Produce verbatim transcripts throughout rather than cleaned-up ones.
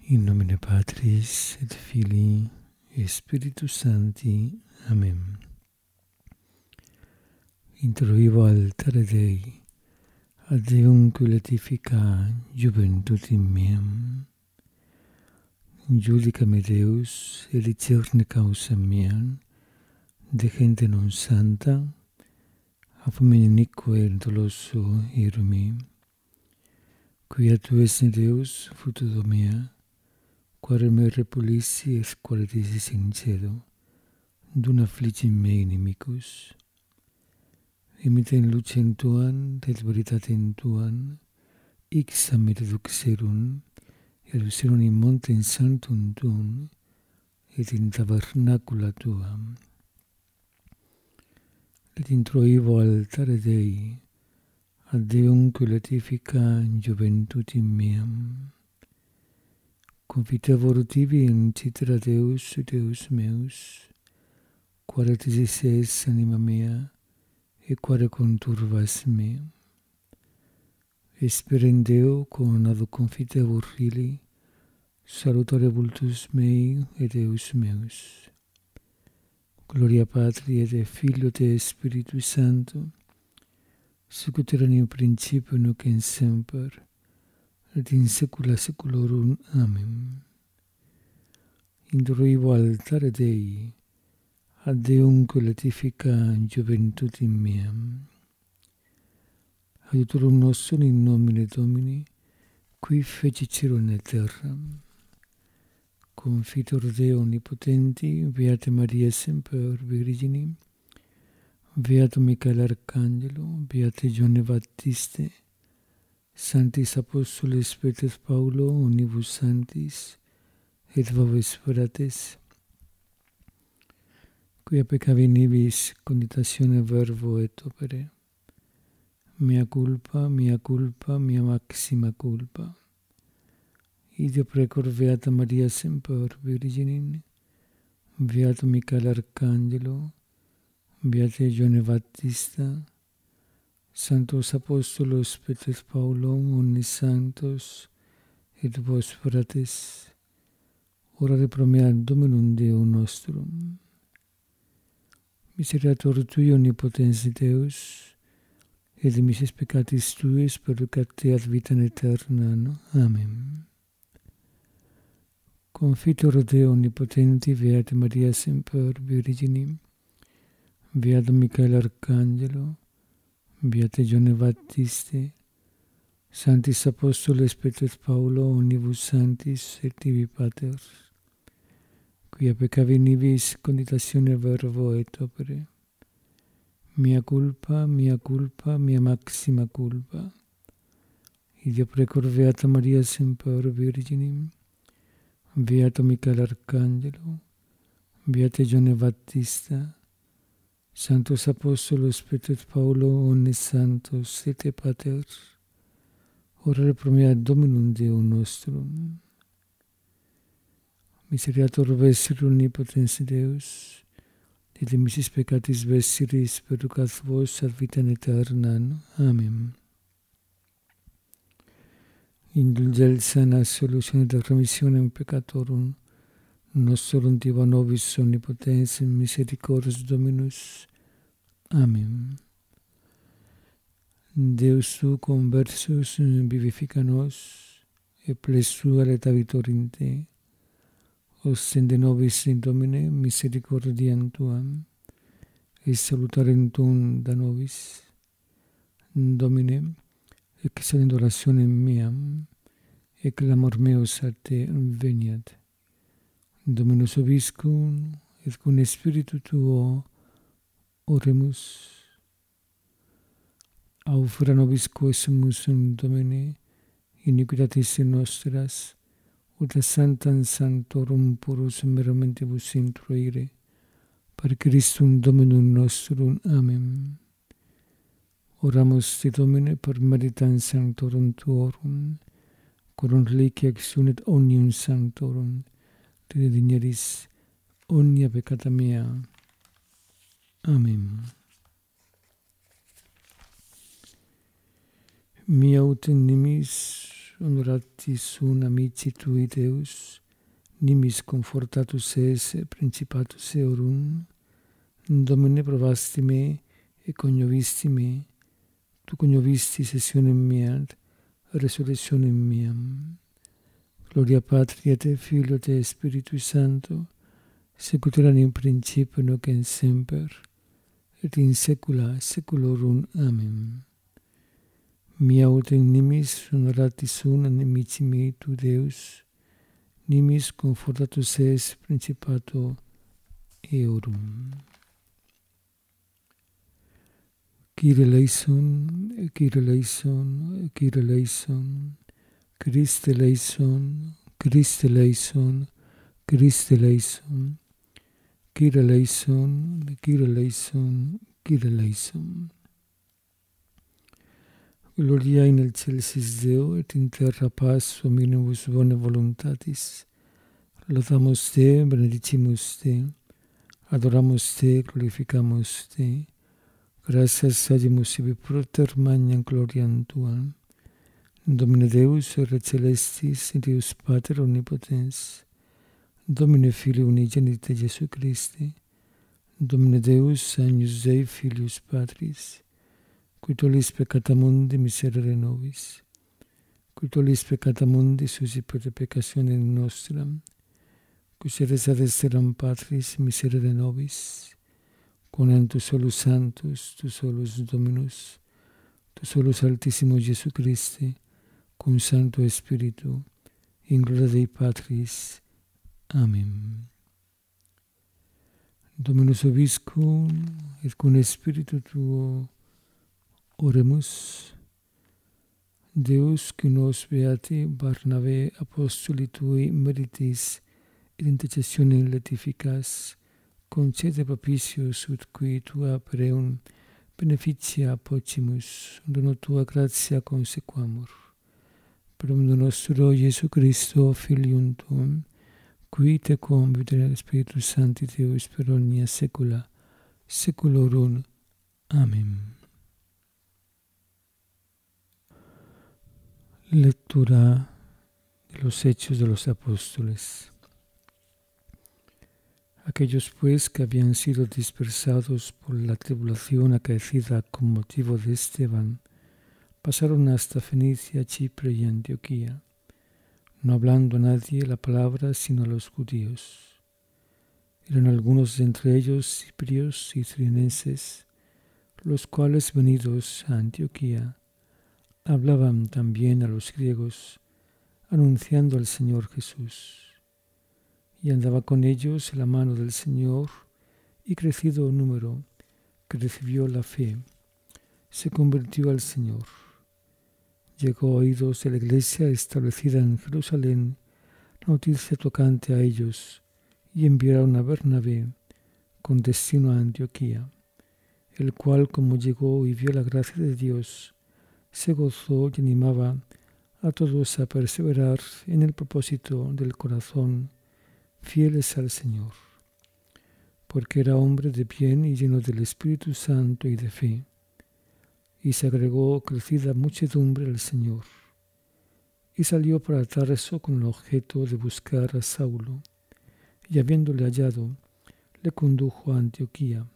In nomine Patris et Filii et Spiritus Sancti. Amen. Introivo altare Dei, ad Deum culatifica juventutem meam. Judica me Deus, et discerne causam meam, de gente non santa, ab inique et doloso irumi. Quia tu es Deus, fruto mea, quare me repulissi et quare disi sincedo, dun affligim me inimicus. Imite in lucem tuam, et veritatem tuam, ixam et duxerum, et userum in montem sanctum tuum, et in tabernacula tuam. Et introivo altare Dei, ad Deum culatifica juventutem meam. Confitevor tibi in citra Deus, Deus meus, quare tisis es anima mea, et quare conturbas me. Esperen Deo coronado confitevor fili, salutare vultus mei et Deus meus. Gloria Patri et Filio et Spiritus Sancto, sic ut erat in principio nunc et semper, et in saecula saeculorum. Amen. Introivo altare Dei, ad Deum culatifica juventutem meam. Aiutorum nostrum in nomine Domini, qui feci caelum et terram. Confitor Deo omnipotenti, Beata Maria semper Virgine, Beato Michael Arcangelo, Beate Giovanni Baptiste, Sanctis Apostoles Peter Paulo, Unibus Sanctis, et Vobis fratres, quia peccavi nibis conditatione verbo et opere, mea culpa, mea culpa, mea maxima culpa. Ideo precor Beata Maria semper Virgine, Beato Michael Arcangelo, Beate Giovanni Battista, Sanctos Apostolos Peter Paulo, omnis sanctos, et vos fratres, orare pro mea Dominum Deum nostrum. Misericordiae Tui omnipotens Deus, et dimissis peccatis Tuis perducat ad vitam aeternam. Amen. Confitor Deo omnipotenti, Beata Maria semper Virgine, Beato Michael Arcangelo, Beate Giovanni Battiste, Sanctis Apostoles Peter Paulo, Unibus Sanctis, et tibi Pater, quia peccavi nibis conditatione verbo et opere, mea culpa, mea culpa, mea maxima culpa. Ideo precor Beata Maria semper Virgine, Beato Michael Arcangelo, Beate Giovanni Battista, Sanctos Apostolos Peter Paulo, omnes sanctos, et Pater, orare pro mea Dominum Deum nostrum. Misericordiae Vestri omnipotens Deus, et dimissis peccatis vestris perducat vos ad vitam aeternam. Amen. Indulgentia solutione et remissionem peccatorum nostrum diva nobis omnipotens misericordias Dominus. Amen. Deus tu conversus vivifica nos, et plesua letavitor in te. Ostende nobis in Domine misericordiam tuam, et salutarem tuum da nobis. Domine, excelent orationem meam, et clamor meus a te veniat. Dominus vobiscum, et cum spiritu tuo oremus. Aufera nobis quesumus in Domine, iniquitatis nostras, ut sanctam sanctorum purus meramentibus introire, per Christum Dominum nostrum. Amen. Oramus te Domine per meritam sanctorum tuorum, corum reliquia exunet omnium sanctorum, te digneris omnia peccata mea. Amen. Mia ut in nimis honoratis sum amici tui Deus, nimis confortatus es principatus eorum, Domine provasti me e cognovisti me, tu cognovisti sessionem meam, resurrectionem meam. Gloria Patri et Filio et Spiritui Sancto, sicut erat in principio nunc et semper, et in saecula saeculorum. Amen. Mia ut in nimis honoratis sum animici mei tu Deus, nimis confortatus es principato eorum. Kyrie eleison, Kyrie eleison, Kyrie eleison, Christe eleison, Christe eleison, Christe eleison, Kyrie eleison, Kyrie eleison, Kyrie eleison. Gloria in excelsis Deo et in terra paz hominibus bone voluntatis. Laudamus te, benedicimus te, adoramus te, glorificamus te. Gratias agimus ibi proter magnam gloriam tuam. Domine Deus, Ore celestis, Deus Pater omnipotens, Domine Filii unigenite Jesu Christi, Domine Deus, Agnus Dei, Filius Patris, qui tollis peccata mundi miserere nobis, qui tollis peccata mundi suscipere peccationem nostram, qui sedes ad esteram Patris miserere nobis, quam tu solus Sanctus, tu solus Dominus, tu solus Altissimus Jesu Christi, cum Sancto Spiritu, in gloria Dei Patris. Amen. Dominus vobiscum, et cum Spiritu tuo oremus. Deus, qui nos beati Barnabé apostoli tui meritis et intercessionem laetificas, concede propitius ut qui tua pereum beneficia pocimus, dono tua gratia consequamur. Per omnibus nostro Iesu Christo, Filium tuum, qui te convite Spiritus Sancti Deus per omnia saecula saeculorum. Amen. Lectura de los Hechos de los Apóstoles. Aquellos pues que habían sido dispersados por la tribulación acaecida con motivo de Esteban, pasaron hasta Fenicia, Chipre y Antioquía, no hablando a nadie la palabra sino a los judíos. Eran algunos de entre ellos ciprios y cirenenses, los cuales venidos a Antioquía hablaban también a los griegos, anunciando al Señor Jesús. Y andaba con ellos la mano del Señor, y crecido número que recibió la fe, se convirtió al Señor. Llegó a oídos de la iglesia establecida en Jerusalén la noticia tocante a ellos, y enviaron a Bernabé con destino a Antioquía, el cual, como llegó y vio la gracia de Dios, se gozó y animaba a todos a perseverar en el propósito del corazón, fieles al Señor, porque era hombre de bien y lleno del Espíritu Santo y de fe, y se agregó crecida muchedumbre al Señor, y salió para Tarso con el objeto de buscar a Saulo, y habiéndole hallado, le condujo a Antioquía.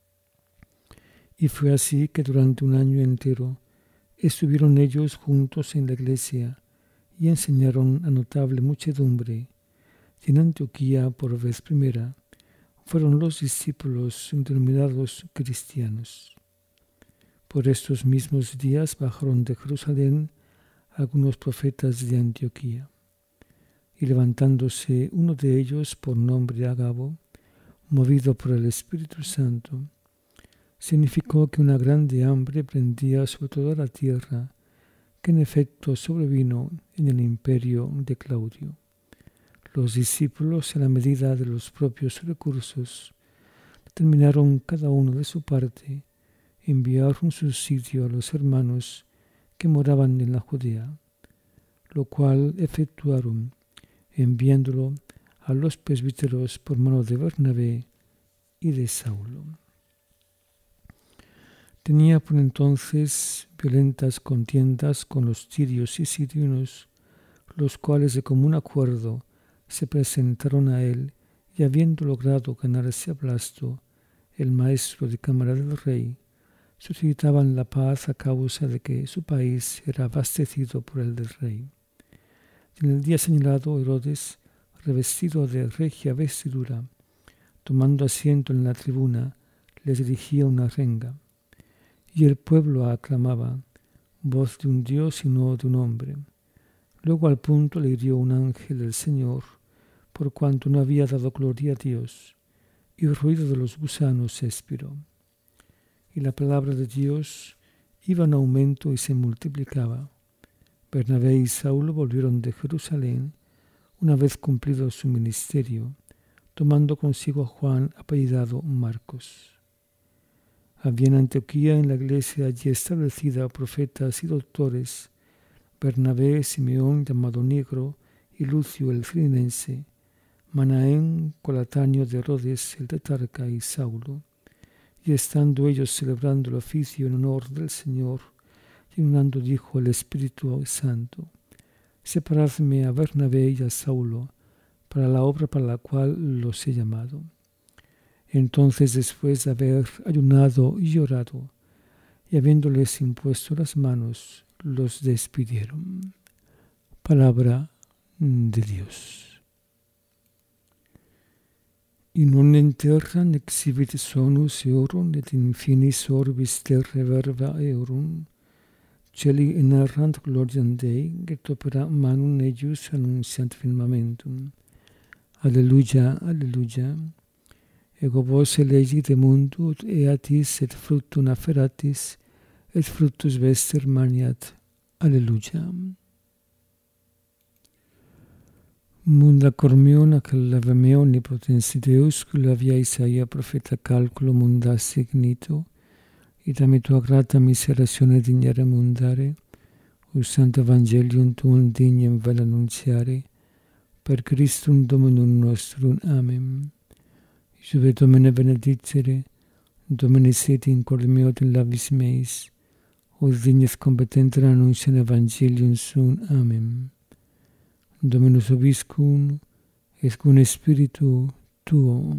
Y fue así que durante un año entero estuvieron ellos juntos en la iglesia, y enseñaron a notable muchedumbre. Y en Antioquía, por vez primera, fueron los discípulos denominados cristianos. Por estos mismos días bajaron de Jerusalén algunos profetas de Antioquía. Y levantándose uno de ellos por nombre Agabo, movido por el Espíritu Santo, significó que una grande hambre prendía sobre toda la tierra, que en efecto sobrevino en el imperio de Claudio. Los discípulos, a la medida de los propios recursos, determinaron cada uno de su parte enviar un subsidio a los hermanos que moraban en la Judea, lo cual efectuaron enviándolo a los presbíteros por mano de Bernabé y de Saulo. Tenía por entonces violentas contiendas con los tirios y sidonios los cuales de común acuerdo se presentaron a él, y habiendo logrado ganarse a Blasto, el maestro de cámara del rey, solicitaban la paz a causa de que su país era abastecido por el del rey. En el día señalado, Herodes, revestido de regia vestidura, tomando asiento en la tribuna, les dirigía una renga. Y el pueblo aclamaba, voz de un Dios y no de un hombre. Luego al punto le hirió un ángel del Señor, por cuanto no había dado gloria a Dios, y el ruido de los gusanos se expiró. Y la palabra de Dios iba en aumento y se multiplicaba. Bernabé y Saulo volvieron de Jerusalén, una vez cumplido su ministerio, tomando consigo a Juan, apellidado Marcos. Había en Antioquía, en la iglesia allí establecida, profetas y doctores, Bernabé, Simeón, llamado Negro, y Lucio el Cirenense, Manaén, colatáneo de Herodes el tetrarca, y Saulo. Y estando ellos celebrando el oficio en honor del Señor, llenando dijo el Espíritu Santo, separadme a Bernabé y a Saulo para la obra para la cual los he llamado. Entonces, después de haber ayunado y llorado, y habiéndoles impuesto las manos, los despidieron. Palabra de Dios. In non in terra exhibit sonus eorum, et in finis orbis terrae verba eorum, celi inerrant gloriam Dei, et opera manum eius annunciant firmamentum. Alleluia, alleluia. Ego vos elegi de mundo, ut eatis et fructum afferatis, et fructus vester maniat. Alleluia. Munda cormion accellava meo omnipotensi Deus, culla via Isaia profeta calculo munda signito, et ame tua grata miseratione dignare mundare, us santo evangelium tuum dignem vel annunciare, per Christum Dominum nostrum. Amen. Juve Domine benedicere, Domine sit in cor meo in labis meis, os dignes competenter annunciam evangelium sum. Amen. Dominus vobiscum, et cum spiritu tuo.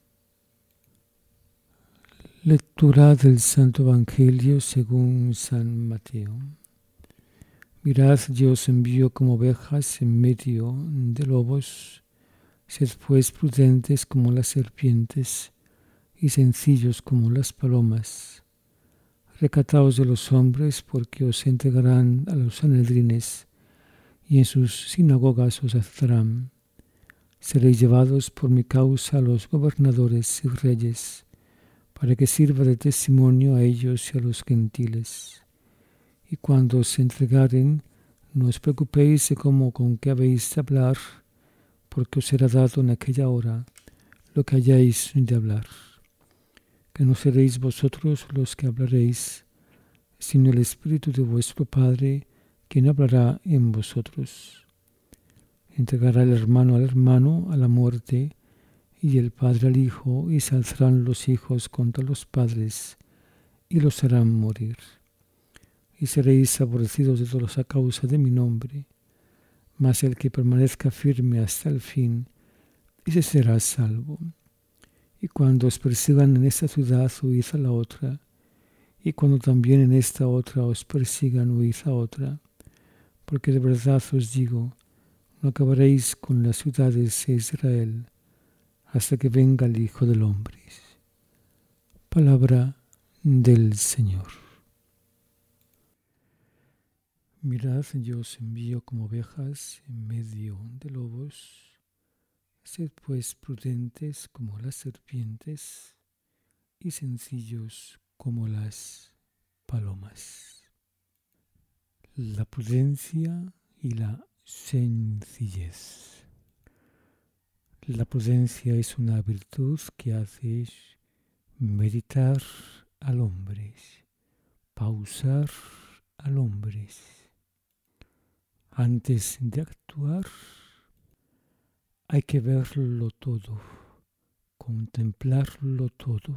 Lectura del Santo Evangelio según San Mateo. Mirad, yo os envío como ovejas en medio de lobos. Sed pues prudentes como las serpientes y sencillos como las palomas. Recataos de los hombres, porque os entregarán a los sanhedrines, y en sus sinagogas os azarán. Seréis llevados por mi causa a los gobernadores y reyes, para que sirva de testimonio a ellos y a los gentiles. Y cuando os entregaren, no os preocupéis de cómo con qué habéis de hablar, porque os será dado en aquella hora lo que hayáis de hablar. Que no seréis vosotros los que hablaréis, sino el Espíritu de vuestro Padre, quien hablará en vosotros. Entregará el hermano al hermano a la muerte, y el padre al hijo, y se alzarán los hijos contra los padres, y los harán morir. Y seréis aborrecidos de todos a causa de mi nombre, mas el que permanezca firme hasta el fin, ese será salvo. Y cuando os persigan en esta ciudad, huid a la otra, y cuando también en esta otra os persigan, huid a otra, porque de verdad os digo, no acabaréis con las ciudades de Israel, hasta que venga el Hijo del Hombre. Palabra del Señor. Mirad, yo os envío como ovejas en medio de lobos. Sed pues prudentes como las serpientes y sencillos como las palomas. La prudencia y la sencillez. La prudencia es una virtud que hace meditar al hombre, pausar al hombre. Antes de actuar, hay que verlo todo, contemplarlo todo,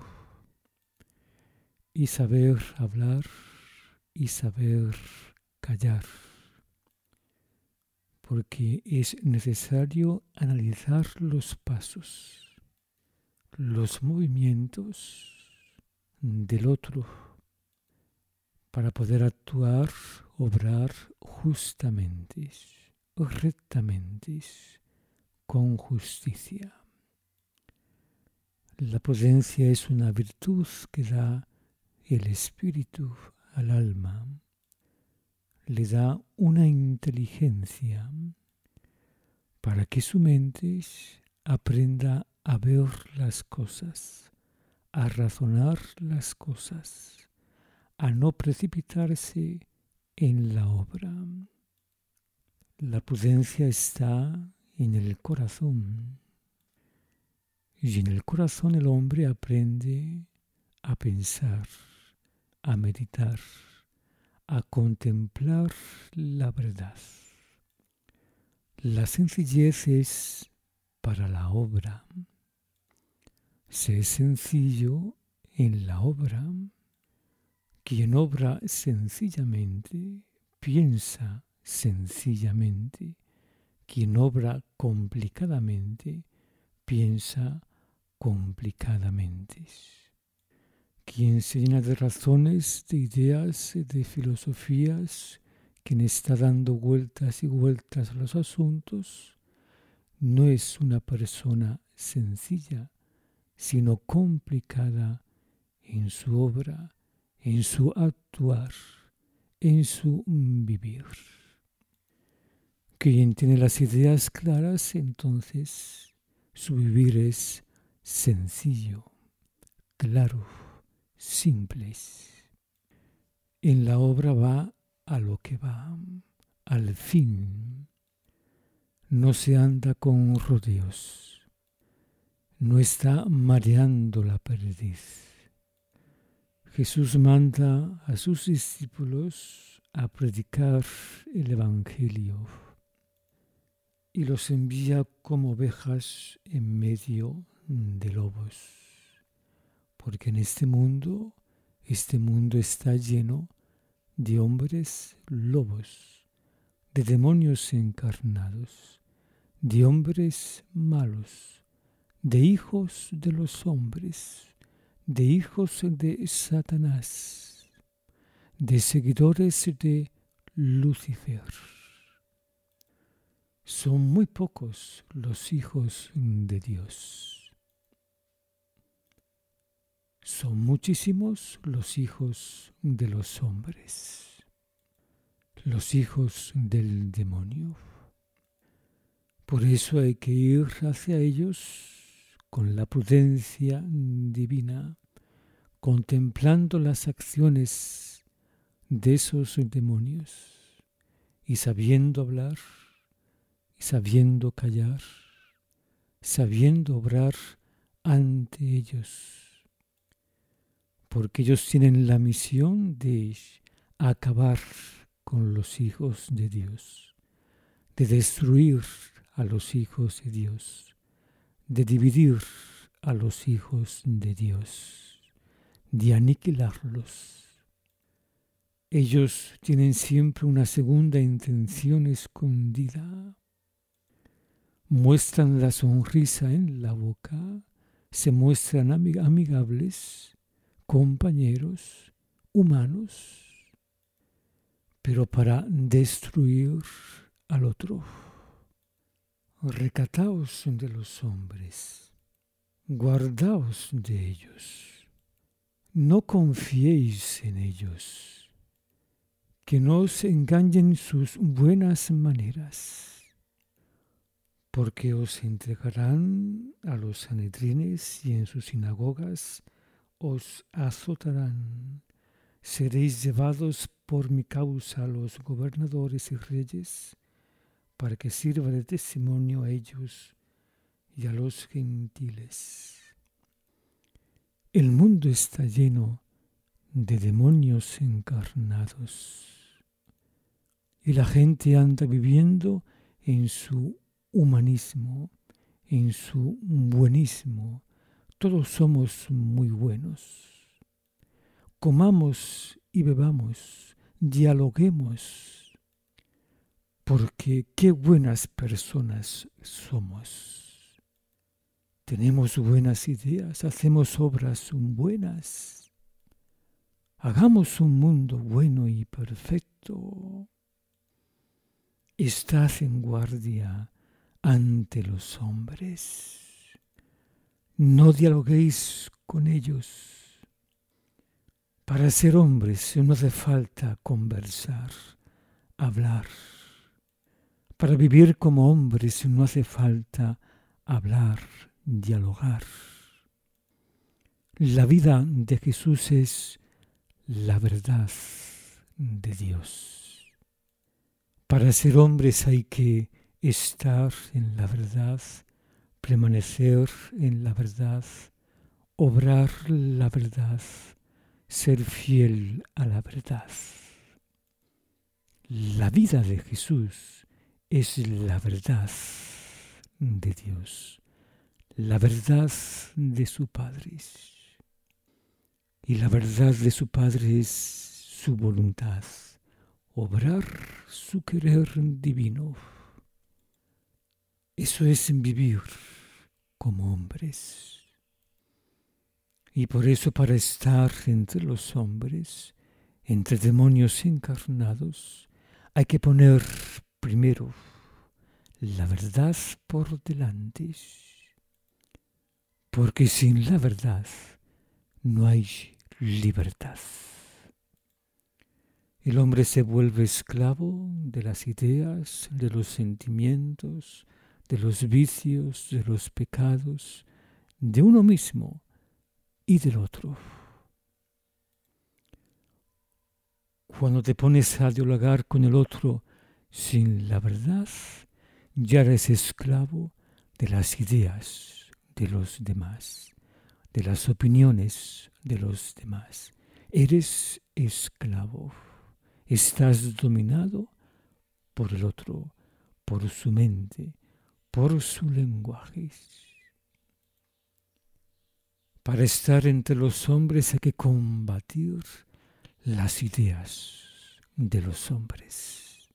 y saber hablar y saber callar. porque es necesario analizar los pasos, los movimientos del otro para poder actuar, obrar justamente, rectamente, con justicia. La prudencia es una virtud que da el espíritu al alma, le da una inteligencia para que su mente aprenda a ver las cosas, a razonar las cosas, a no precipitarse en la obra. La prudencia está en el corazón, y en el corazón el hombre aprende a pensar, a meditar, a contemplar la verdad. La sencillez es para la obra. Sé sencillo en la obra. Quien obra sencillamente, piensa sencillamente. Quien obra complicadamente, piensa complicadamente. Quien se llena de razones, de ideas, de filosofías, quien está dando vueltas y vueltas a los asuntos, no es una persona sencilla, sino complicada en su obra, en su actuar, en su vivir. Quien tiene las ideas claras, entonces su vivir es sencillo, claro, simple. En la obra va a lo que va, al fin. No se anda con rodeos, no está mareando la perdiz. Jesús manda a sus discípulos a predicar el Evangelio y los envía como ovejas en medio de lobos, porque en este mundo, este mundo está lleno de hombres lobos, de demonios encarnados, de hombres malos, de hijos de los hombres, de hijos de Satanás, de seguidores de Lucifer. Son muy pocos los hijos de Dios. Son muchísimos los hijos de los hombres, los hijos del demonio. Por eso hay que ir hacia ellos con la prudencia divina, contemplando las acciones de esos demonios y sabiendo hablar, y sabiendo callar, sabiendo obrar ante ellos. Porque ellos tienen la misión de acabar con los hijos de Dios, de destruir a los hijos de Dios, de dividir a los hijos de Dios, de aniquilarlos. Ellos tienen siempre una segunda intención escondida. Muestran la sonrisa en la boca, se muestran amig- amigables, compañeros, humanos, pero para destruir al otro. Recataos de los hombres, guardaos de ellos, no confiéis en ellos, que no os engañen sus buenas maneras, porque os entregarán a los sanedrines y en sus sinagogas os azotarán. Seréis llevados por mi causa a los gobernadores y reyes, para que sirva de testimonio a ellos y a los gentiles. El mundo está lleno de demonios encarnados y la gente anda viviendo en su humanismo, en su buenismo. Todos somos muy buenos. Comamos y bebamos, dialoguemos, porque qué buenas personas somos. Tenemos buenas ideas, hacemos obras buenas. Hagamos un mundo bueno y perfecto. Estad en guardia ante los hombres. No dialoguéis con ellos. Para ser hombres no hace falta conversar, hablar. Para vivir como hombres no hace falta hablar, dialogar. La vida de Jesús es la verdad de Dios. Para ser hombres hay que estar en la verdad, permanecer en la verdad, obrar la verdad, ser fiel a la verdad. La vida de Jesús es la verdad de Dios, la verdad de su Padre. Y la verdad de su Padre es su voluntad, obrar su querer divino. Eso es vivir como hombres. Y por eso para estar entre los hombres, entre demonios encarnados, hay que poner primero la verdad por delante. Porque sin la verdad no hay libertad. El hombre se vuelve esclavo de las ideas, de los sentimientos, de los vicios, de los pecados, de uno mismo y del otro. Cuando te pones a dialogar con el otro sin la verdad, ya eres esclavo de las ideas de los demás, de las opiniones de los demás. Eres esclavo. Estás dominado por el otro, por su mente, por su lenguaje. Para estar entre los hombres hay que combatir las ideas de los hombres.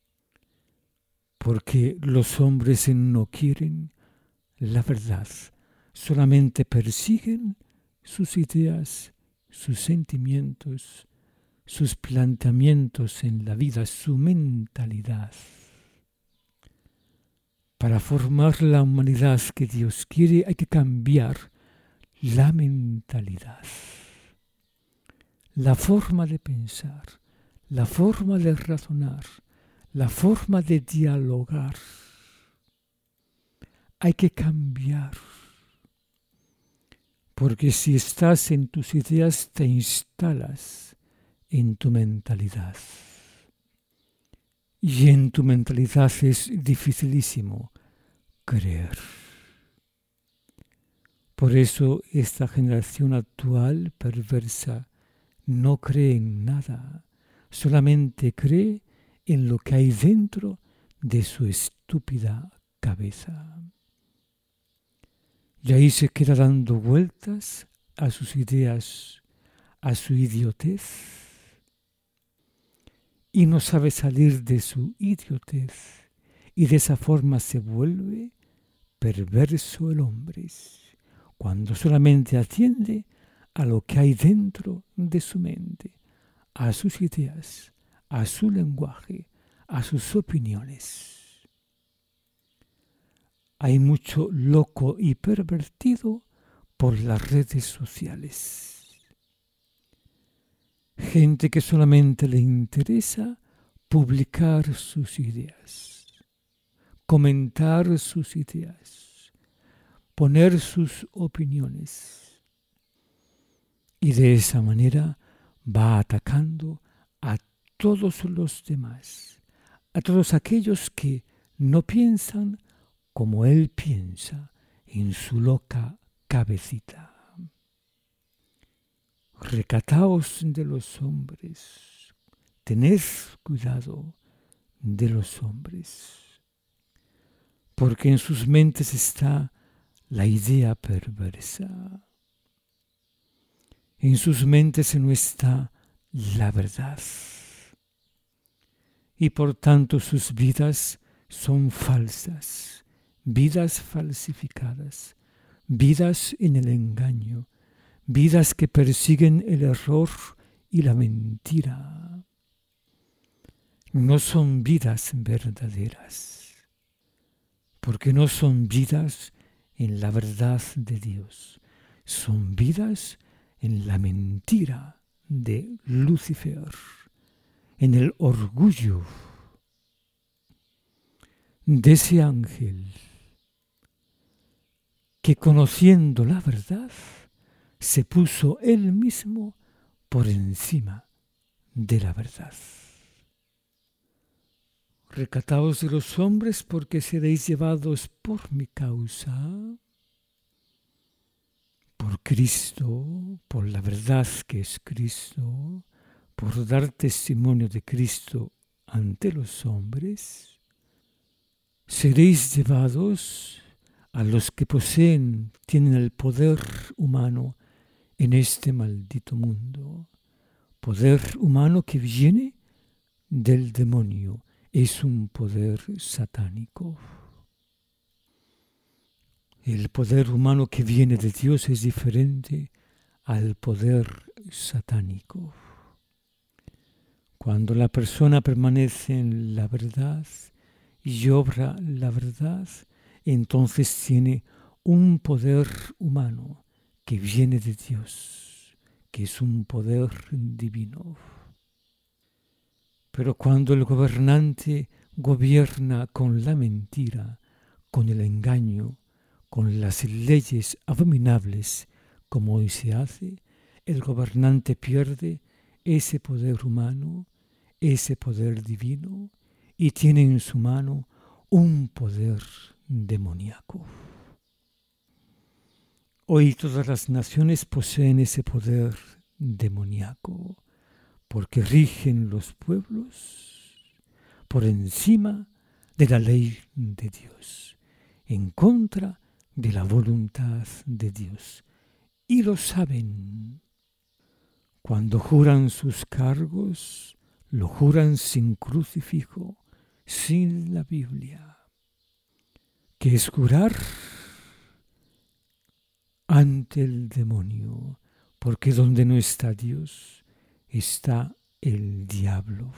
Porque los hombres no quieren la verdad, solamente persiguen sus ideas, sus sentimientos, sus planteamientos en la vida, su mentalidad. Para formar la humanidad que Dios quiere hay que cambiar la mentalidad, la forma de pensar, la forma de razonar, la forma de dialogar. Hay que cambiar, porque si estás en tus ideas te instalas en tu mentalidad. Y en tu mentalidad es dificilísimo creer. Por eso esta generación actual perversa no cree en nada, solamente cree en lo que hay dentro de su estúpida cabeza. Y ahí se queda dando vueltas a sus ideas, a su idiotez, y no sabe salir de su idiotez, y de esa forma se vuelve perverso el hombre, cuando solamente atiende a lo que hay dentro de su mente, a sus ideas, a su lenguaje, a sus opiniones. Hay mucho loco y pervertido por las redes sociales. Gente que solamente le interesa publicar sus ideas, comentar sus ideas, poner sus opiniones. Y de esa manera va atacando a todos los demás, a todos aquellos que no piensan como él piensa en su loca cabecita. Recataos de los hombres, tened cuidado de los hombres, porque en sus mentes está la idea perversa. En sus mentes no está la verdad. y por tanto sus vidas son falsas, vidas falsificadas, vidas en el engaño, vidas que persiguen el error y la mentira. No son vidas verdaderas, porque no son vidas en la verdad de Dios, son vidas en la mentira de Lucifer, en el orgullo de ese ángel que, conociendo la verdad, se puso él mismo por encima de la verdad. Recataos de los hombres, porque seréis llevados por mi causa, por Cristo, por la verdad que es Cristo, por dar testimonio de Cristo ante los hombres. Seréis llevados a los que poseen, tienen el poder humano en este maldito mundo. Poder humano que viene del demonio. Es un poder satánico. El poder humano que viene de Dios es diferente al poder satánico. Cuando la persona permanece en la verdad y obra la verdad, entonces tiene un poder humano que viene de Dios, que es un poder divino. Pero cuando el gobernante gobierna con la mentira, con el engaño, con las leyes abominables, como hoy se hace, el gobernante pierde ese poder humano, ese poder divino, y tiene en su mano un poder demoníaco. Hoy todas las naciones poseen ese poder demoníaco, porque rigen los pueblos por encima de la ley de Dios, en contra de la voluntad de Dios. Y lo saben. Cuando juran sus cargos, lo juran sin crucifijo, sin la Biblia. ¿Qué es jurar? Ante el demonio, porque donde no está Dios, está el diablo.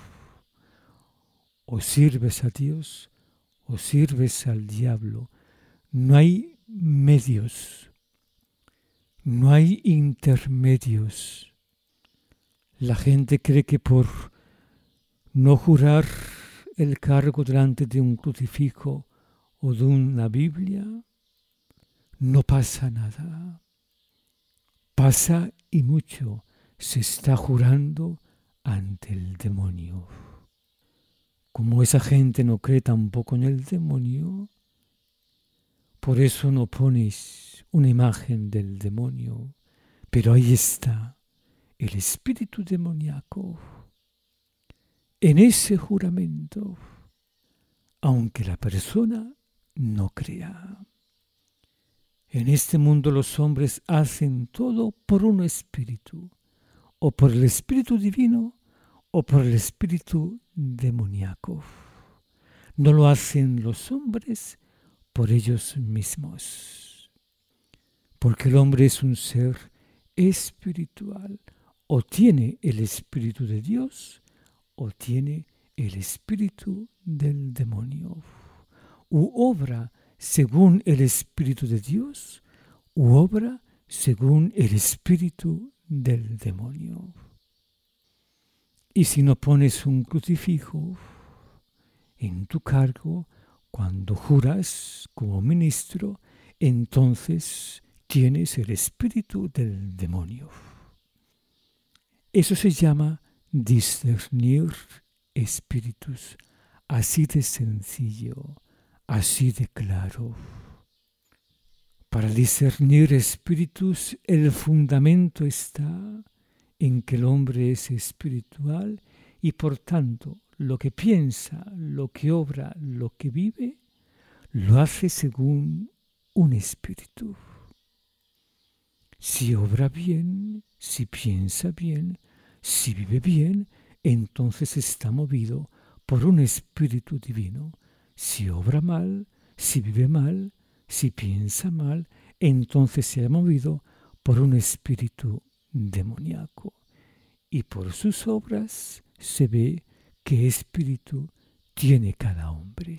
O sirves a Dios o sirves al diablo. No hay medios, no hay intermedios. La gente cree que por no jurar el cargo delante de un crucifijo o de una Biblia, no pasa nada. Pasa y mucho. Se está jurando ante el demonio. Como esa gente no cree tampoco en el demonio, por eso no pones una imagen del demonio, pero ahí está el espíritu demoníaco en ese juramento, aunque la persona no crea. En este mundo los hombres hacen todo por un espíritu, o por el espíritu divino, o por el espíritu demoníaco. No lo hacen los hombres por ellos mismos, porque el hombre es un ser espiritual, o tiene el espíritu de Dios, o tiene el espíritu del demonio, u obra según el espíritu de Dios, u obra según el espíritu del demonio. Y si no pones un crucifijo en tu cargo, cuando juras como ministro, entonces tienes el espíritu del demonio. Eso se llama discernir espíritus, así de sencillo, así de claro. Para discernir espíritus, el fundamento está en que el hombre es espiritual y por tanto lo que piensa, lo que obra, lo que vive, lo hace según un espíritu. Si obra bien, si piensa bien, si vive bien, entonces está movido por un espíritu divino. Si obra mal, si vive mal, si piensa mal, entonces se ha movido por un espíritu demoníaco. Y por sus obras se ve qué espíritu tiene cada hombre.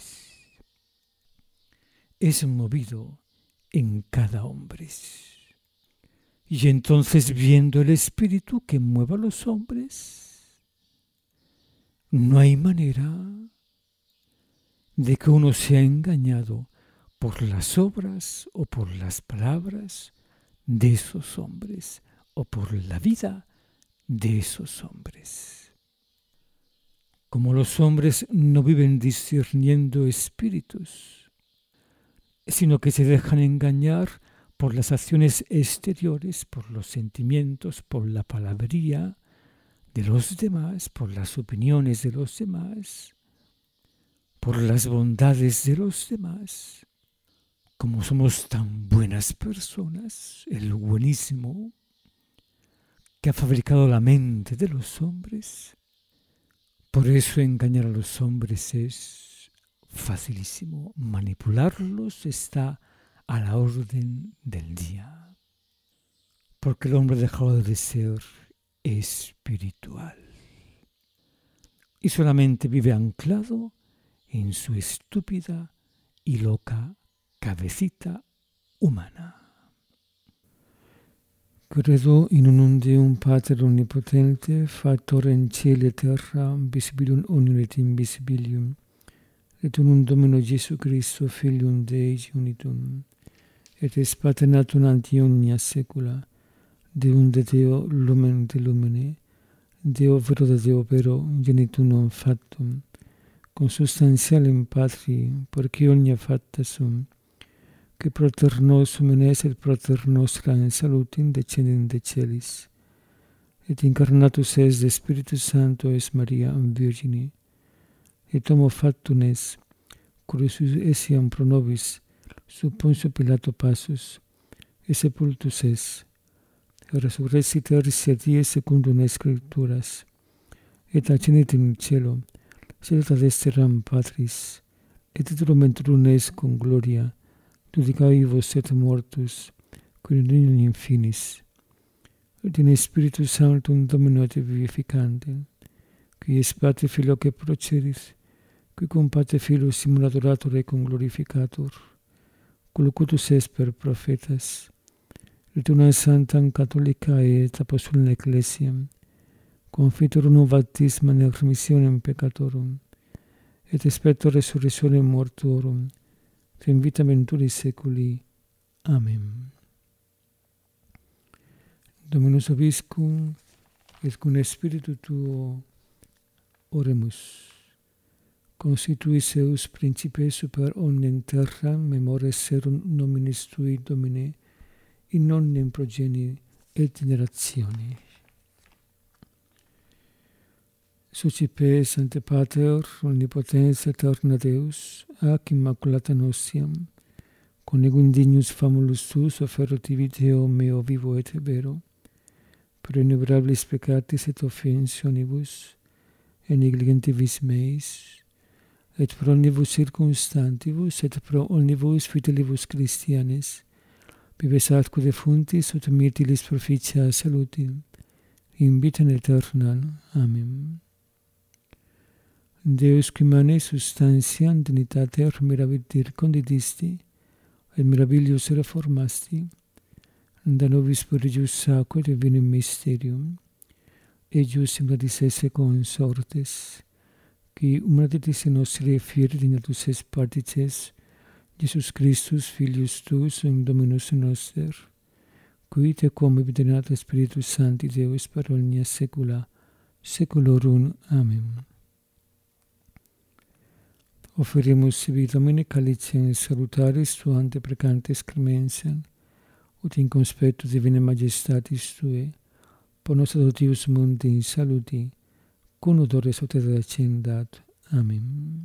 Es movido en cada hombre. Y entonces, viendo el espíritu que mueve a los hombres, no hay manera de que uno sea engañado por las obras o por las palabras de esos hombres o por la vida de esos hombres. Como los hombres no viven discerniendo espíritus, sino que se dejan engañar por las acciones exteriores, por los sentimientos, por la palabrería de los demás, por las opiniones de los demás, por las bondades de los demás. Como somos tan buenas personas, el buenísimo que ha fabricado la mente de los hombres, por eso engañar a los hombres es facilísimo. Manipularlos está a la orden del día, porque el hombre ha dejado de ser espiritual y solamente vive anclado en su estúpida y loca cabecita umana. Credo in unum Deum Pater Omnipotente, Factor in Caeli et Terra, visibilium omnium et invisibilium, et unum Domino Iesu Christo, Filium Dei unitum, et es Pater natum ante omnia saecula, Deum de Deo lumen de lumine, Deo vero de Deo vero, genitum non factum, consubstantialem Patri, porque omnia facta sum, que proter nostrum enes et proter nostra in salutim descendent de celis, et incarnatus es de Spiritus Sancto es Maria Virgine, et homo factum es, curus essiam pro nobis sub Pontio Pilato passus, et sepultus es, et resurrexit tertia die secundum Scripturas, et ascendit in cielo, sedet ad exteram Patris, et titulum entrum es con gloria, judicavibus et mortus, qui in infinis, et in Spiritus Sanctum Domino et vivificantem, qui es Pater Filio que procedis, qui cum Pater Filio simul adorator et cum glorificator, qui locutus es per prophetas, et una sanctam catholica et apostolica ecclesiam, confitur unum baptismam et remissionem peccatorum, et expecto resurrectionem mortuorum, in vita venturi seculi. Amen. Dominus vobiscum, et cum spiritu tuo oremus. Constituis eus principe super omnem terram, memores serum nominis tui, Domine, in omnem progenie et generatione. Sucipe, Sancte Pater, omnipotens aeterna Deus, ac immaculata nostiam, conegum dignus famulus tuus offerti Deo meo vivo et vero, per innumerabilis peccatis et offensionibus, et negligentibus meis, et pro omnibus circumstantibus, et pro omnibus fidelibus Christianis, vives atque defuntis, ut mirtilis proficia salutim, in vitam aeternam. Amen. Deus qui mane substantiam dignitater mirabitir condidisti, et mirabilius reformasti, da nobis purgius sacro divinum mysterium, ejus imladis esse consortes, qui humanitis in nostri fieri dignatus es partices, Jesus Christus, Filius tuus, in Dominus noster, qui te cum evidenat Spiritus Sancti Deus per omnia saecula saeculorum. Amen. Offerimus sibi Domine calicem salutaris tuante precantes clementiam, ut in conspectu divinae majestatis Tue, por nos adoptivus mundi in saluti, cum odore sanctae accendat. Amen.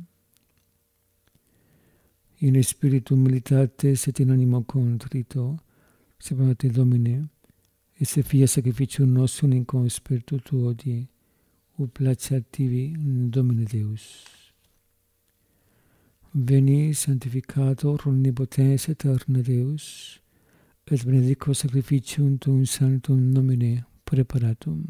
In spiritu humilitatis et in animo contrito, sepanate Domine, et se fia sacrificium nostrum in conspectu Tuo die, ut placet tibi, Domine Deus. Veni sanctificator omnipotens aeterna Deus, et benedico sacrificium tuum sanctum nomine preparatum.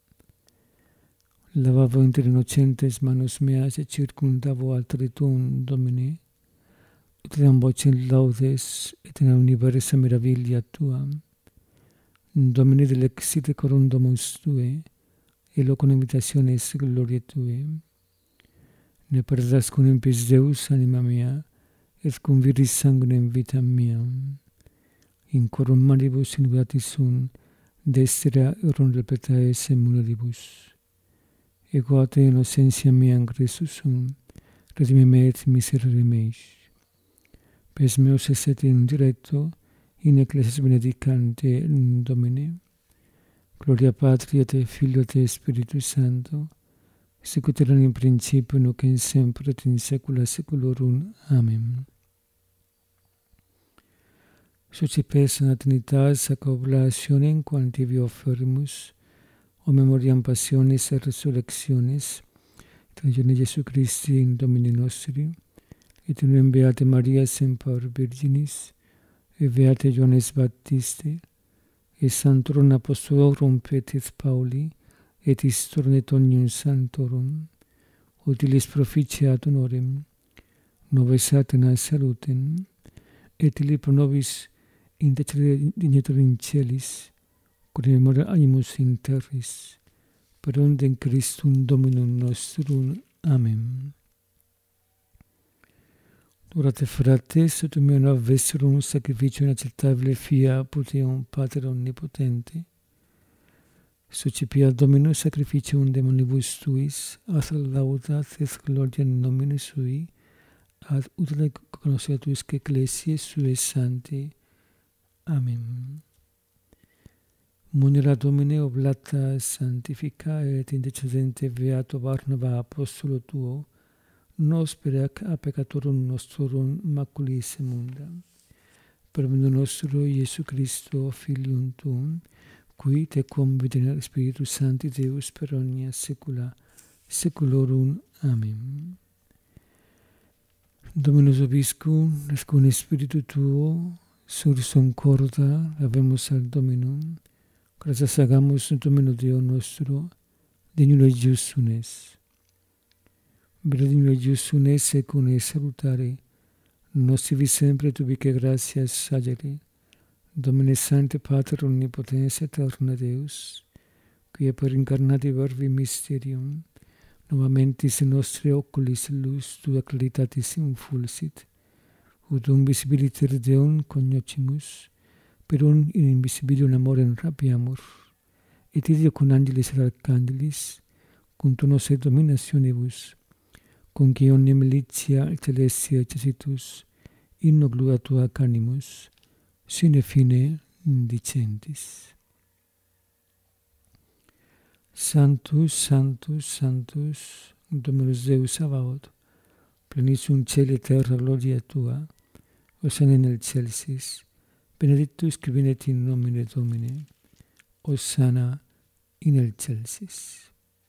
Lavavo inter innocentes manus meas et circundavo altare tuum, Domine, ut iam vocem laudes et in universa meravilia tua. Domine delexite corum domus Tue, e locum invitationes gloriae Tue. Ne perdas cum impis Deus anima mea, et cum viris sanguinem vita mea. In corum manibus inviatis sunt, destera erum del petaes emulieribus. Ego a Te innocentia mea in Christus sum, redimi me et miserere meis. Pes meus esset in directo, in ecclesias benedicante Domine. Gloria Patri et Filio et Spiritus Sancto, sicut erat in principio nunc in semper et in saecula saeculorum. Amen. Socipes in Trinitas ac oblationem quam tibi offerimus, o memoriam passionis et resurrectionis, et legione Jesu Christi in Domini nostri, et in beate Maria semper Virginis, et beate Ioannes Baptiste, et sanctorum apostolorum Petris Pauli, et istorum et omnium sanctorum, utilis proficiat honorem, nobis satana salutem, et illi pro nobis intercedere dignitor in celis, quod in memoria animus in terris, per undem Christum Dominum nostrum. Amen. Orate frates, ut meum vesserum sacrificium acceptabile fia putium Pater omnipotente, Sucipia Dominus sacrificium demonibus tuis, ad laudat et gloria nomine sui, ad utile cognoscetur tuisque ecclesiae suae sanctae. Amen. Munera Domine oblata sanctifica et intercedente beato Barnaba apostolo tuo, nos per a peccatorum nostrum maculis immunda. Per mendo nostro Iesu Christo, Filium tuum, qui te convide Spiritus Sancti Deus per omnia saecula saeculorum. Amen. Dominus vobiscum, et cum Spiritu tuo, sursum corda, habemus al Dominum, gratias agamus Domino Deo nostro, dignum et justum es. Benedignum et justum es secum et salutare, nos tibi sempre tubique gratias sagere, Domine Sancte Pater omnipotens aeterna Deus, quia per incarnati verbi mysterium, novamentis in nostri oculis lux tua claritatis infulsit, ut invisibiliter Deum cognoscimus, per un invisibilium amorem rapiamur, et ideo con angelis et arcangelis, cum tunos et dominationibus, cum qui omnia militia celestia exercitus, inno gloria tua canimus, sine fine dicentis. Sanctus, Sanctus, Sanctus, Dominus Deus Sabaoth, plenissum caeli et terra gloria tua, Hosanna in excelsis, benedictus qui venet in nomine Domini, Hosanna in excelsis.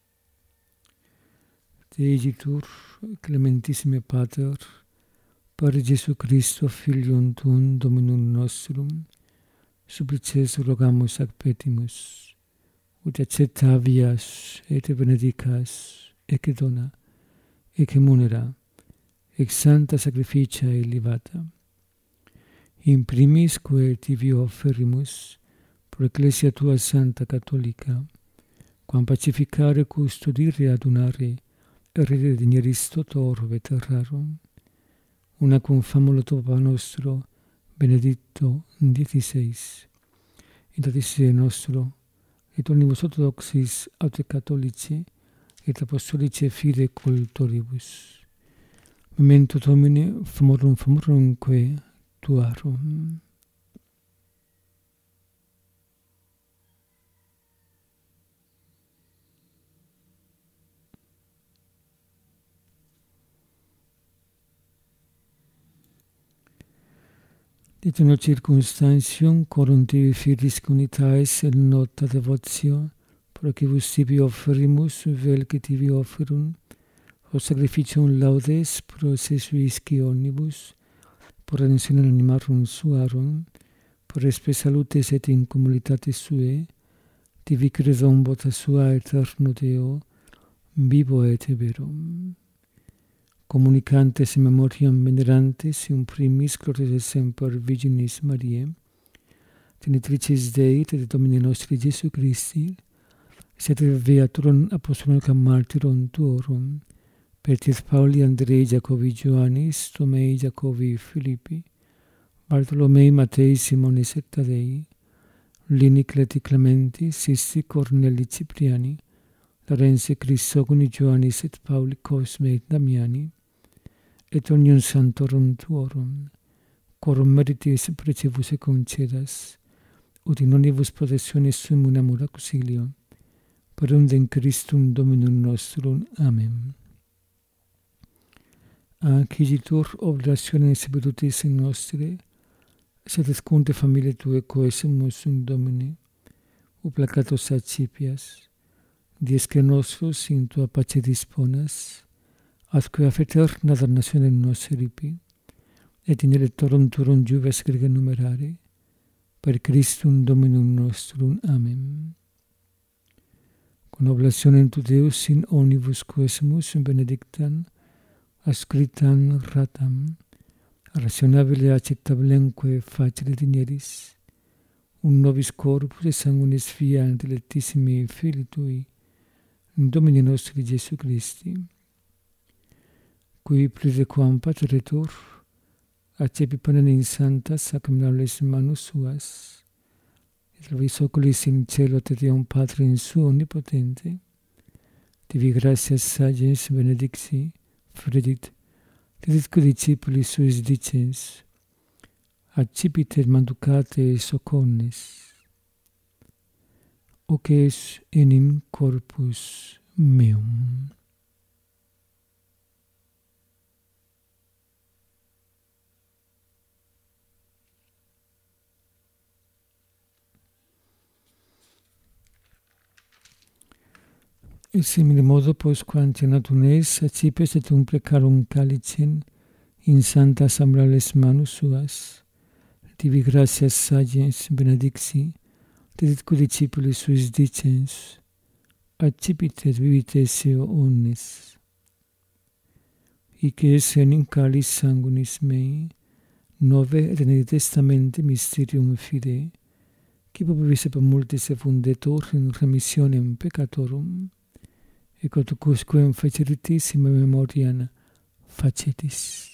Deigitur, clementissime Pater, per Jesu Christo, Filium tuum, Dominum nostrum, supplices rogamus ac petimus, ut acceptavias et benedicas, ec dona, ec munera, ec sancta sacrificia elevata. In primis quae tibi offerimus, pro ecclesia tua santa catholica, quam pacificare, custodire, adunare, et redimiris tot orbe terrarum, una cum famula Papa nostro, Benedicto diciseis, intercessore nostro, et omnibus orthodoxis aute catholici, et apostolici fide cultoribus. Memento Domine, famorum famorumque tuarum. Dit uno circumstantium, corum tibi filis unitaes et nota devotio, pro quibus tibi offerimus, vel que tibi offerum, o sacrificium laudes pro sesuisci omnibus, por redentionem animarum suarum, por espe salutes et in communitatis sue, tibi credom vota sua eterno Deo, vivo et verum. Communicantes in memoriam venerantes, in primis glorias et semper Virginis Mariae, Genitricis Dei et Domini nostri Jesu Christi, sed Beaturum Apostolorum Martyrum tuorum, Petrus Pauli, Andrei, Jacobi, Ioannis, Tomei, Jacobi, Filippi, Bartolomei, Mattei, Simonis et Tadei, Lini, Cleti, Clementi, Sisti, Corneli, Cipriani, Larense, Crisogoni, Ioannis et Pauli, Cosme et Damiani, et omnium santorum tuorum, quorum meritis precibus et concedas, ut in omnibus protectionis sumum amor auxilio, per undem Christum Dominum nostrum. Amen. Accigitur oblationes sebedutis in nostre, sed escunte familiae Tue coesumus in Domine, uplacatos accipias, dies que nostros in Tua pace disponas, atque affeterna damnationem nos ripi, et in electorum Turum juves grega numerare, per Christum Dominum nostrum. Amen. Con oblationem Tu Deus in omnibus coesumus in benedictam, ascritam ratam, rationabile acceptablenque facile dineris, un nobis corpus et sanguinis fiat dilectissimi Filii Tui, Domini nostri Jesu Christi, qui prediquam Pateretur, accepi panem in sanctas sacramentales manus suas, et trovis oculis in cielo te Deum Patre in suo omnipotente, tibi gratias sagens benedicti, fredit, diditque discipuli suis dicens, accipit et manducate socornes, hoc es enim corpus meum. In simile modo, postquam natum es, accipes et um precarum calicem in sancta assemblales manus suas, tibi gratias sagens benedicti, diditque discipuli suis dicens, accipit et vivite eo omnes. Hic es enim calis sanguinis mei, nove et in testamente mysterium fidei, qui populus per multis effundetur in remissionem peccatorum, et quodusquam faceritis in memoriam facetis.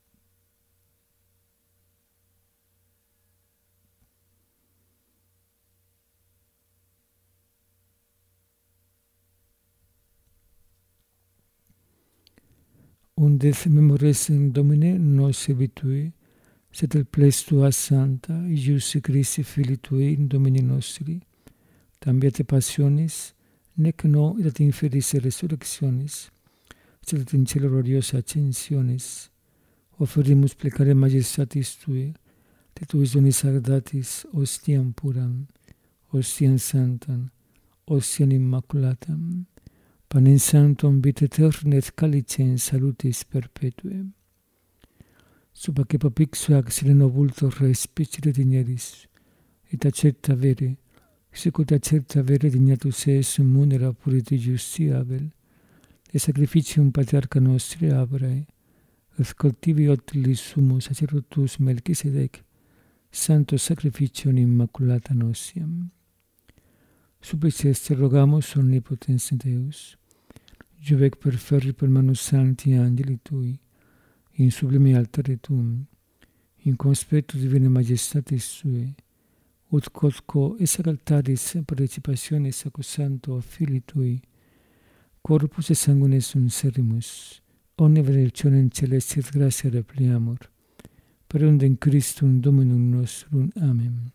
Unde memores in Domine nos servitui, sed el ples Tua Santa, Ius Christi Filii Tui in Domini nostri, tambia te passionis, nec no et in inferdis resurrectionis, sed in cielo gloriosa ascensionis, offerimus plecare majestatis Tui, te Tuis donis agdatis ostiam puram, ostiam santam, ostiam immaculatam, panem sanctum vitae aeternam et calicem salutis perpetuae. Sub acce papixu ac sereno vultus respicere digneris, et accepta vere, sicut accepta vere dignatus es munera puriti justi Abel, et sacrificium patriarca nostri Abrae, et cultivi otilis sumus sacerdotus Melchisedec, santo sacrificium immaculata nosiam. Supplices te rogamus omnipotens Deus, juvec perferri per manus sancti angeli Tui, in sublime altare Tuum, in conspectu divine majestatis Sue, ut quodquo esse altaris participationis sacrosancto Filii Tui, corpus et sanguinis unserrimus, omne benedictionem celestis gratia repliamur, per undem Christum Dominum nostrum. Amen.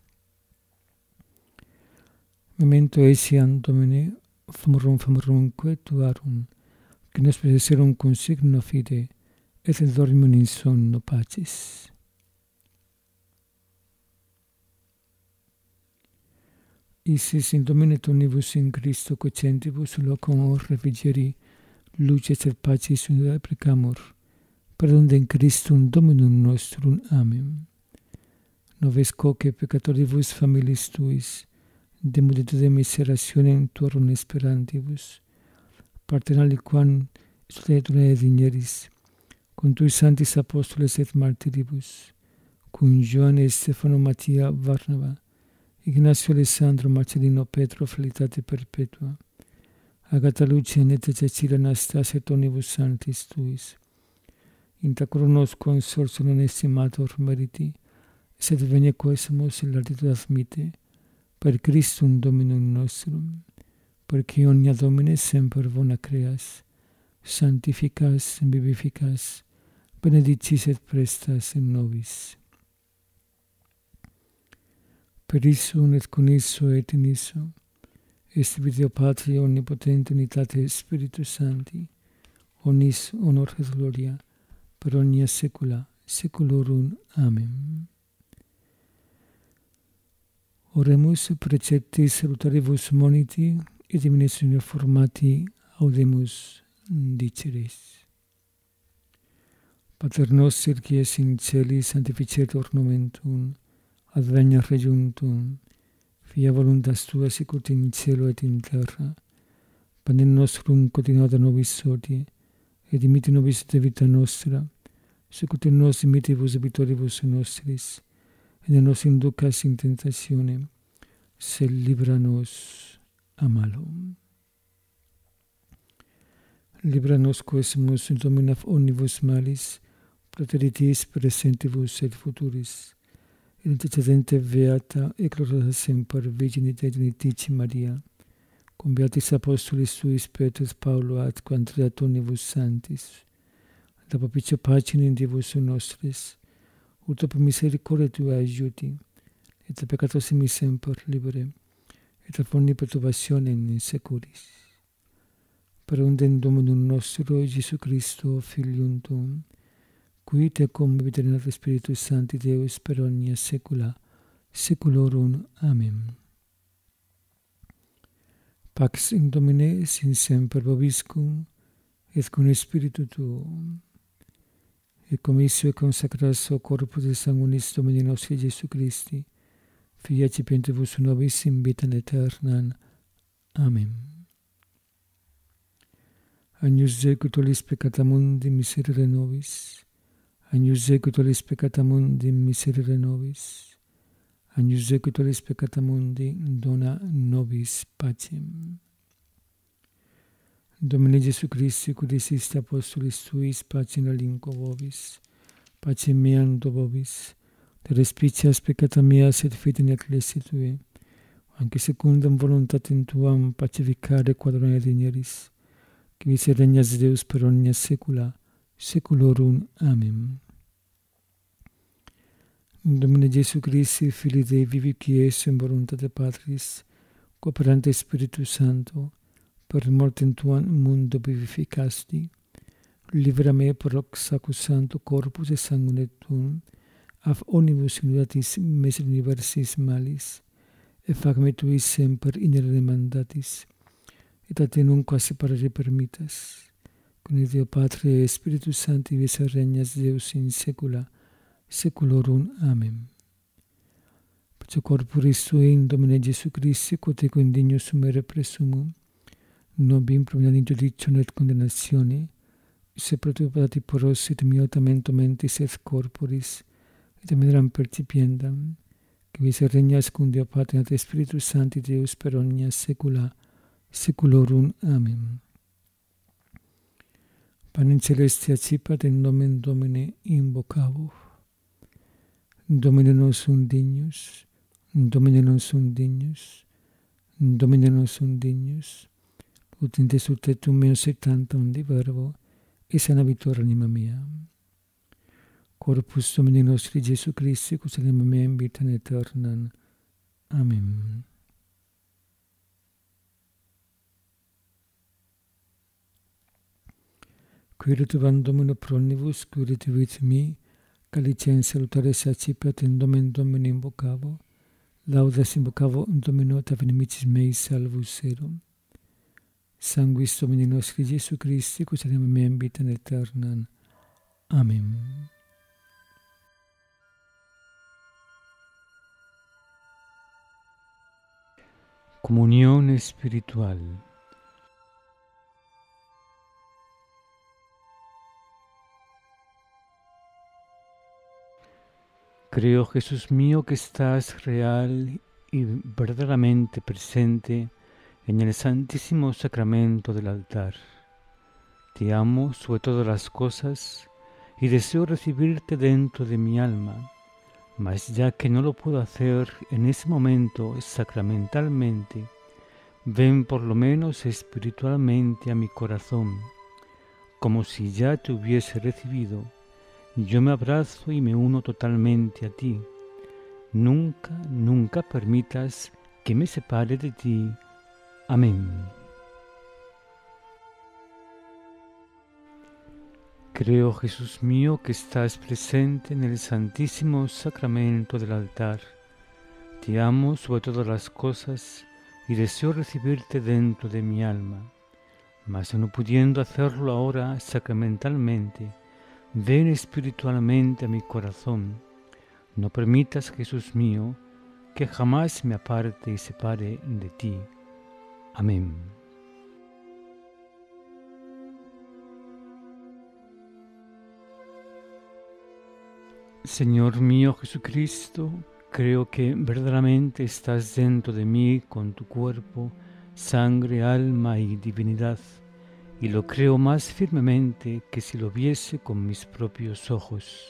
Memento etiam Domine, famorum famorumque Tuarum, que nos predecerum consigno fide, et dormium in sonno pacis. Isis in Domine omnibus in Christo cocentibus locum refrigeri luce et pacis unida precamur, perdunden Christum Dominum nostrum. Amen. Noves coque peccatoribus familis tuis, de multitude miserationem tuorum esperantibus, partem aliquam studentum et digneris, cum tui sanctis apostoles et martiribus, cum Ioanne, Stefano, Mattia, Varnava, Ignacio, Alessandro, Marcellino, Petro, Felitate perpetua, Agata, Lucia, Nete, Cecilia, Anastasia, et omnibus sanctis tuis, intra coronos consorso non estimator meriti, sed venia quesumus in latitude admite, per Christum Dominum nostrum, perque omnia Domine semper bona creas, sanctificas, vivificas, benedicis et prestas in nobis. Per issum et con isso et in isso, est Deo Patria omnipotente unitate Spiritus Sancti, omnis honor et gloria, per omnia saecula saeculorum. Amen. Oremus preceptis salutaribus moniti, et dimine Signor formati audemus diceris. Pater noster, qui es in celis, sanctificetur nomen tuum, adveniat regnum tuum, fia voluntas tua sicut in cielo et in terra. Panem nostrum quotidianum nobis hodie, et dimitte nobis debita nostra, sicut nos dimittibus debitoribus nostris, et ne nos inducas in tentationem, sed libera nos a malo. Libera nos quesumus in domine omnibus malis, praeteritis presentibus et futuris, et intercedente beata et gloriosa semper Virgine Dei Genitici Maria, cum beatis apostolis suis Petrus, Paulo, atque Andrea, et omnibus sanctis, da propicio pagine in divus nostris, ut per misericordia tua aiuti, et a peccatos in semper libere, et a omni perturbationem in securis. Per undem Dominum nostro Iesu Christo, Filium tuum, qui te cum vitae Spiritus Sancti Deus per omnia saecula saeculorum. Amen. Pax in Domine sin semper vobiscum, et cum Spiritu tuum. Et comissio et consacras o corpus et sanguinis Domini nostri Iesu Christi, Filii accipientibus nobis in vitam aeternam. Amen. Agnus Dei, qui tollis peccata mundi, miserere nobis. Agnus Dei, qui tollis peccata mundi, miserere nobis. Agnus Dei, qui tollis peccata mundi, dona nobis pacem. Domine Iesu Christi, qui diciste apostolis tuis, pacem relinquo vobis, pacem meam do vobis, te respicias peccata meas et fide in ecclesiae tue, anche secundum voluntatem tuam pacificare quadrone digneris, qui vis regnas Deus per omnia saecula saeculorum. Amen. Domine Iesu Christi, Filii Dei vivi, qui es in voluntate Patris, cooperante Spiritus Sancto, per mortem tuam mundo vivificasti, libera me per hoc sacrosancto corpus et sanguine tuum, af omnibus inunidatis miseris universis malis, et fac me tui semper inere mandatis, et a te nunquam separare permittas, cum Deo Patria et Spiritus Sancti vis regnas Deus in saecula saeculorum. Amen. Perciò corporis tuum, Domine Iesu Christi, quod ego indignus sumere presumum, nobim prominat in judicium et condemnatione, se protupati poros et miotamento mentis et corporis, et amenam percipiendam, que vis regnas cum Deo Patria et Spiritus Sancti Deus per omnia saecula saeculorum. Amen. Panem celeste accipat in nomen Domini invocavo. Domine non sum dignus, Domine non sum dignus, Domine non sum dignus, ut in te sutetum meus et tantum di verbo, et sanavitur anima mea. Corpus Domini nostri Iesu Christi, cus anima mea in vitam aeternam. Amen. Quiritu van Domino pro omnibus, quiritu vit mi, calicem salutare sacipiat in nomen Domini invocavo, laudes invocavo in Domino et ad inimicis meis salvus erum. Sanguis Domini nostri Gesù Christi, concediamo me in vita eterna. Amen. Comunión espiritual. Creo, Jesús mío, que estás real y verdaderamente presente en el santísimo sacramento del altar. Te amo sobre todas las cosas y deseo recibirte dentro de mi alma, mas ya que no lo puedo hacer en ese momento sacramentalmente, ven por lo menos espiritualmente a mi corazón, como si ya te hubiese recibido. Yo me abrazo y me uno totalmente a ti. Nunca, nunca permitas que me separe de ti. Amén. Creo, Jesús mío, que estás presente en el santísimo sacramento del altar. Te amo sobre todas las cosas y deseo recibirte dentro de mi alma. Mas no pudiendo hacerlo ahora sacramentalmente, ven espiritualmente a mi corazón. No permitas, Jesús mío, que jamás me aparte y separe de ti. Amén. Señor mío Jesucristo, creo que verdaderamente estás dentro de mí con tu cuerpo, sangre, alma y divinidad, y lo creo más firmemente que si lo viese con mis propios ojos.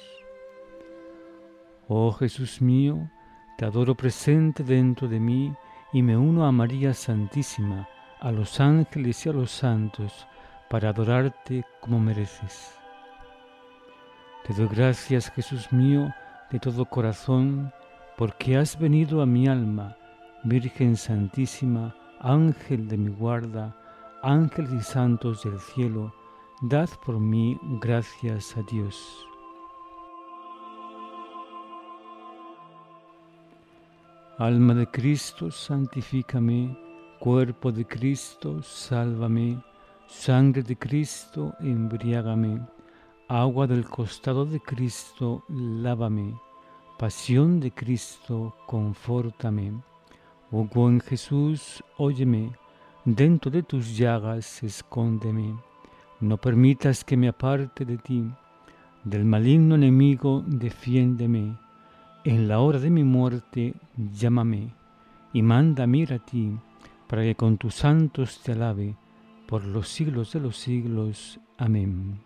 Oh Jesús mío, te adoro presente dentro de mí y me uno a María Santísima, a los ángeles y a los santos, para adorarte como mereces. Te doy gracias, Jesús mío, de todo corazón, porque has venido a mi alma, Virgen Santísima, Ángel de mi guarda, ángeles y santos del cielo, dad por mí gracias a Dios. Alma de Cristo, santifícame. Cuerpo de Cristo, sálvame. Sangre de Cristo, embriágame. Agua del costado de Cristo, lávame. Pasión de Cristo, confórtame. Oh buen Jesús, óyeme. Dentro de tus llagas, escóndeme. No permitas que me aparte de ti. Del maligno enemigo, defiéndeme. En la hora de mi muerte, llámame, y mándame ir a ti, para que con tus santos te alabe, por los siglos de los siglos. Amén.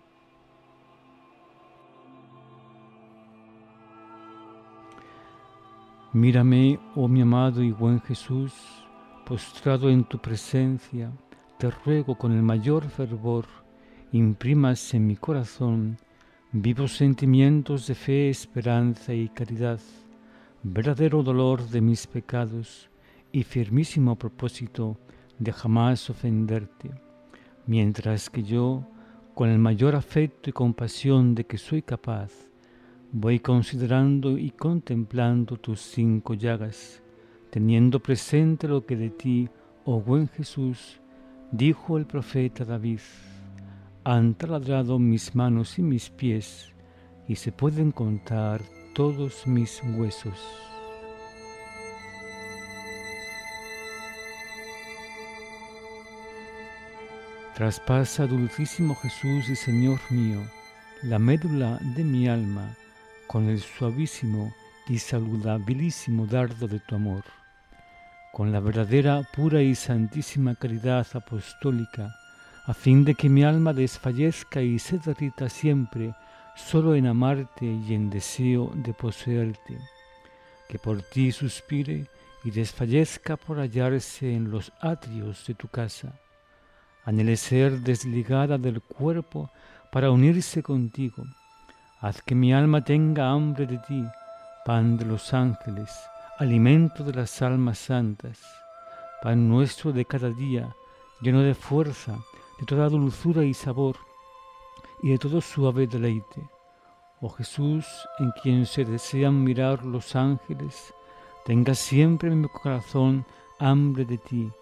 Mírame, oh mi amado y buen Jesús, postrado en tu presencia, te ruego con el mayor fervor, imprimas en mi corazón vivos sentimientos de fe, esperanza y caridad, verdadero dolor de mis pecados y firmísimo propósito de jamás ofenderte, mientras que yo, con el mayor afecto y compasión de que soy capaz, voy considerando y contemplando tus cinco llagas, teniendo presente lo que de ti, oh buen Jesús, dijo el profeta David: han taladrado mis manos y mis pies, y se pueden contar todos mis huesos. Traspasa, dulcísimo Jesús y Señor mío, la médula de mi alma, con el suavísimo y saludabilísimo dardo de tu amor, con la verdadera, pura y santísima caridad apostólica, a fin de que mi alma desfallezca y se derrita siempre solo en amarte y en deseo de poseerte, que por ti suspire y desfallezca por hallarse en los atrios de tu casa, anhele ser desligada del cuerpo para unirse contigo. Haz que mi alma tenga hambre de ti, pan de los ángeles, alimento de las almas santas, pan nuestro de cada día, lleno de fuerza, de toda dulzura y sabor, y de todo suave deleite. Oh Jesús, en quien se desean mirar los ángeles, tenga siempre en mi corazón hambre de ti,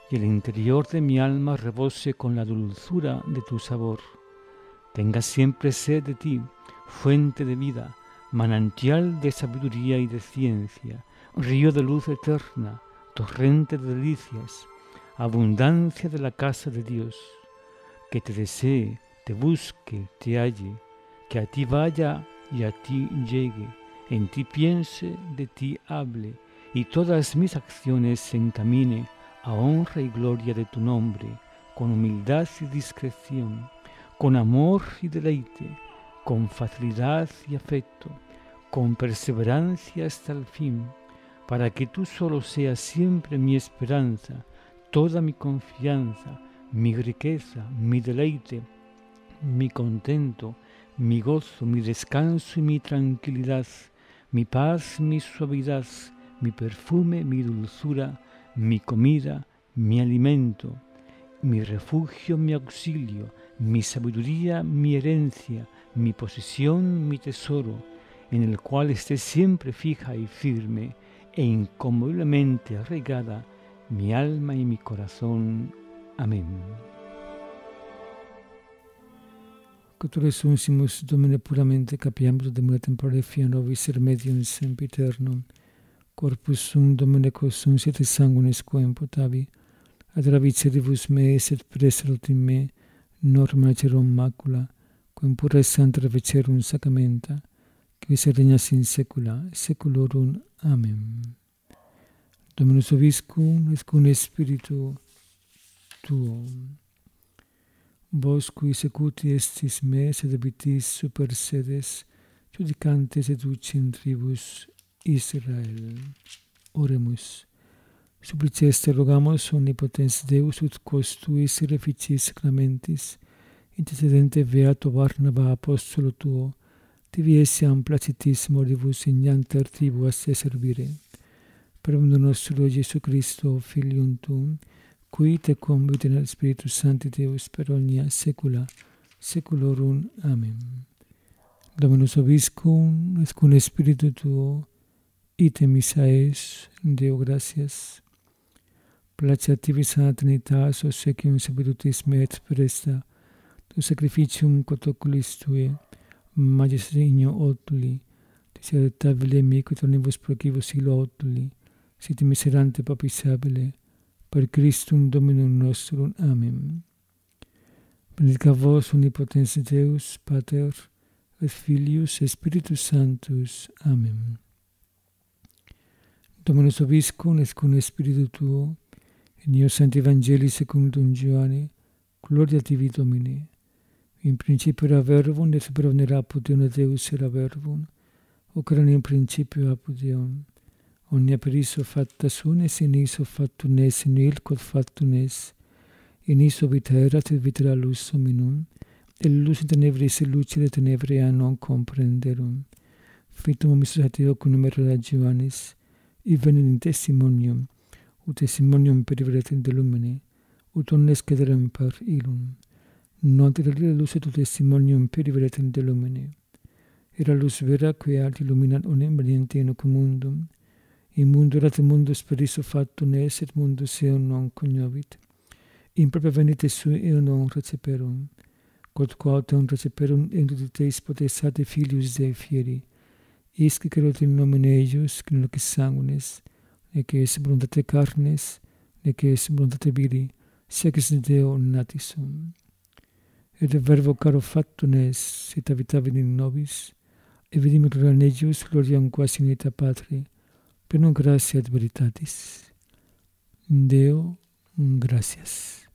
y el interior de mi alma rebose con la dulzura de tu sabor. Tenga siempre sed de ti, fuente de vida, manantial de sabiduría y de ciencia, río de luz eterna, torrente de delicias, abundancia de la casa de Dios. Que te desee, te busque, te halle, que a ti vaya y a ti llegue, en ti piense, de ti hable, y todas mis acciones se encamine a honra y gloria de tu nombre, con humildad y discreción, con amor y deleite, con facilidad y afecto, con perseverancia hasta el fin, para que tú solo seas siempre mi esperanza, toda mi confianza, mi riqueza, mi deleite, mi contento, mi gozo, mi descanso y mi tranquilidad, mi paz, mi suavidad, mi perfume, mi dulzura, mi comida, mi alimento, mi refugio, mi auxilio, mi sabiduría, mi herencia, mi posesión, mi tesoro, en el cual esté siempre fija y firme e inconmoviblemente arraigada mi alma y mi corazón. Amén. Quattuoresimus Domine puramente capiamus Domine temporale fia nobis remedium sempiternum, corpus sum Domine quos siete sanguinis quem potavi, ad ravicedibus me et preserut in me norma cerum macula, quem pura et santa ravecerum sacramenta, qui se regnas in saecula saeculorum. Amen. Dominus vobiscum et cum spiritu tuo. Vos qui secuti estis me sed habitis super sedes, judicantes et ducem tribus Israel. Oremus. Suppliceste rogamos omnipotens Deus ut quos tuis reficis sacramentis, intercedente beato Barnaba apostolo tuo, tibi essiam placitis modibus ignanter tribu a se servire. Per nostro Gesù Cristo, Filium tuum, qui te convit in Spiritus Sancti Deus per omnia saecula saeculorum. Amen. Dominus vobiscum et cum spiritu tuo, ite missa es, Deo gratias. Placet tibi sana Trinitas, obsequium sapientis me et presta, tu sacrificium quod oculis tue, majest regno otuli, desideretabile mi quod omnibus procibus illo otuli, sit miserante papisabile, per Christum Dominum nostrum. Amen. Benedicat vos omnipotens Deus, Pater, et Filius, et Spiritus Sanctus. Amen. Dominus vobiscum et cum spiritu tuo, in eo Sancti Evangelii secundum Ioanne, gloria tibi Domine. In principio era verbum, et verbum era apud Deum, Deus era verbum, hoc erat in principio apud Deum. Omnia per iso facta sunt, et in iso factum est, in il quod factum est. In iso vita erat, et vita era lux hominum, et lux in tenebris, et lucere tenebrae non comprenderum. Fitum hominis societio cum numero Ioannis, venit in testimonium, ut testimonium periveret de lumine, ut omnes cederem per illum. Non terrire lux et ut testimonium periveret de lumine. Era lux vera, qui ad illuminat omnem veniente in hoc mundum. In mundo erat mundus per iso factum est, et mundus eum non cognovit. In propria venite sui eum non receperum. Quod quautem receperum entitatis potestate filius Dei fieri. Isque cerot in nomine eius, qui nunc sanguinis, nec est voluntate carnes, nec est voluntate viri, sec est Deo natis sum. Et verbo caro factum est, sit habitabit in nobis, et vidimus gloria in eius, gloriam quasi in ita Patri, plenum gratia et veritatis. Deo, gratias.